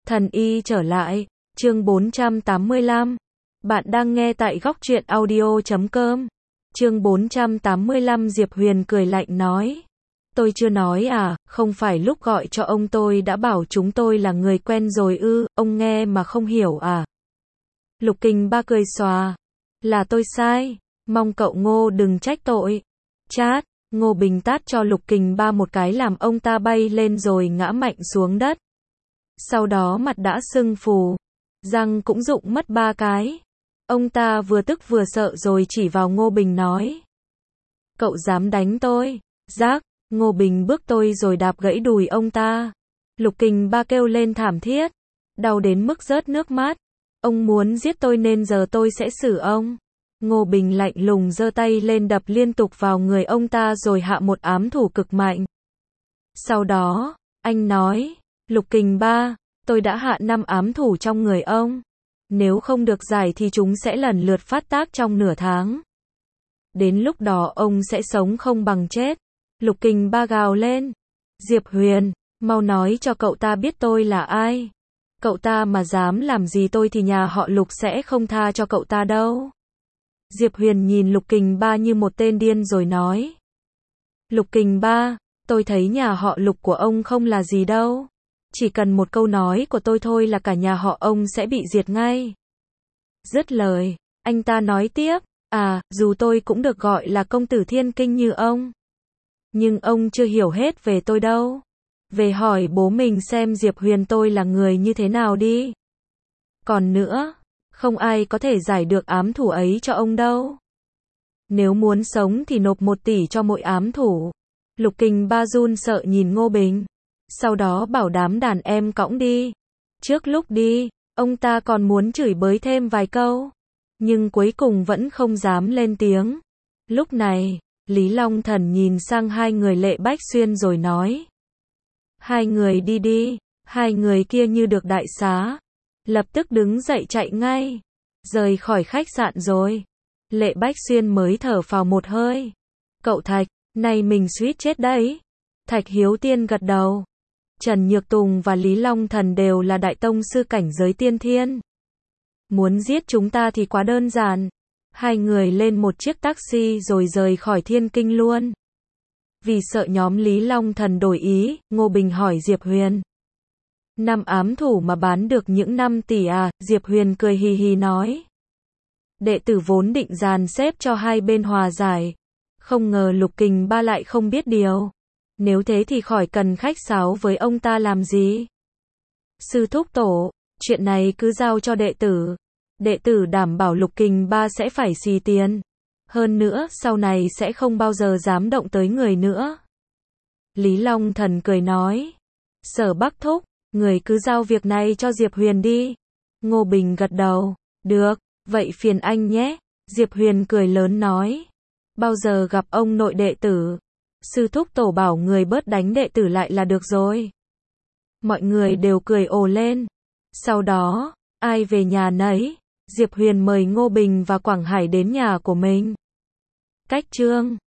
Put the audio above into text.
Thần y trở lại, chương 485. Bạn đang nghe tại góc truyện audio.com. Chương 485 Diệp Huyền cười lạnh nói. Tôi chưa nói à, không phải lúc gọi cho ông tôi đã bảo chúng tôi là người quen rồi ư, ông nghe mà không hiểu à. Lục Kình Ba cười xòa. Là tôi sai, mong cậu Ngô đừng trách tội. Chát, Ngô Bình tát cho Lục Kình Ba một cái làm ông ta bay lên rồi ngã mạnh xuống đất. Sau đó mặt đã sưng phù, răng cũng rụng mất 3 cái. Ông ta vừa tức vừa sợ rồi chỉ vào Ngô Bình nói. Cậu dám đánh tôi? Rác, Ngô Bình bước tôi rồi đạp gãy đùi ông ta. Lục Kình Ba kêu lên thảm thiết, đau đến mức rớt nước mắt. Ông muốn giết tôi nên giờ tôi sẽ xử ông. Ngô Bình lạnh lùng giơ tay lên đập liên tục vào người ông ta rồi hạ một ám thủ cực mạnh. Sau đó, anh nói, Lục Kình Ba, tôi đã hạ 5 ám thủ trong người ông. Nếu không được giải thì chúng sẽ lần lượt phát tác trong nửa tháng. Đến lúc đó ông sẽ sống không bằng chết. Lục Kình Ba gào lên. Diệp Huyền, mau nói cho cậu ta biết tôi là ai. Cậu ta mà dám làm gì tôi thì nhà họ Lục sẽ không tha cho cậu ta đâu. Diệp Huyền nhìn Lục Kình Ba như một tên điên rồi nói. Lục Kình Ba, tôi thấy nhà họ Lục của ông không là gì đâu. Chỉ cần một câu nói của tôi thôi là cả nhà họ ông sẽ bị diệt ngay. Dứt lời, anh ta nói tiếp, dù tôi cũng được gọi là công tử thiên kinh như ông. Nhưng ông chưa hiểu hết về tôi đâu. Về hỏi bố mình xem Diệp Huyền tôi là người như thế nào đi. Còn nữa, không ai có thể giải được ám thủ ấy cho ông đâu. Nếu muốn sống thì nộp 1 tỷ cho mỗi ám thủ. Lục Kình Ba run sợ nhìn Ngô Bình. Sau đó bảo đám đàn em cõng đi. Trước lúc đi, ông ta còn muốn chửi bới thêm vài câu. Nhưng cuối cùng vẫn không dám lên tiếng. Lúc này, Lý Long Thần nhìn sang 2 người Lệ Bách Xuyên rồi nói. 2 người đi đi. 2 người kia như được đại xá. Lập tức đứng dậy chạy ngay. Rời khỏi khách sạn rồi. Lệ Bách Xuyên mới thở phào một hơi. Cậu Thạch, này mình suýt chết đấy. Thạch Hiếu Tiên gật đầu. Trần Nhược Tùng và Lý Long Thần đều là đại tông sư cảnh giới tiên thiên. Muốn giết chúng ta thì quá đơn giản. 2 người lên một chiếc taxi rồi rời khỏi Thiên Kinh luôn. Vì sợ nhóm Lý Long Thần đổi ý, Ngô Bình hỏi Diệp Huyền. 5 ám thủ mà bán được những 5 tỷ à? Diệp Huyền cười hì hì nói. Đệ tử vốn định dàn xếp cho hai bên hòa giải. Không ngờ Lục Kình Ba lại không biết điều. Nếu thế thì khỏi cần khách sáo với ông ta làm gì. Sư thúc tổ, chuyện này cứ giao cho đệ tử. Đệ tử đảm bảo Lục Kình Ba sẽ phải xì tiền. Hơn nữa, sau này sẽ không bao giờ dám động tới người nữa. Lý Long Thần cười nói. Sở Bắc thúc, người cứ giao việc này cho Diệp Huyền đi. Ngô Bình gật đầu. Được, vậy phiền anh nhé. Diệp Huyền cười lớn nói. Bao giờ gặp ông nội đệ tử. Sư thúc tổ bảo người bớt đánh đệ tử lại là được rồi. Mọi người đều cười ồ lên. Sau đó, ai về nhà nấy. Diệp Huyền mời Ngô Bình và Quảng Hải đến nhà của mình. Cách chương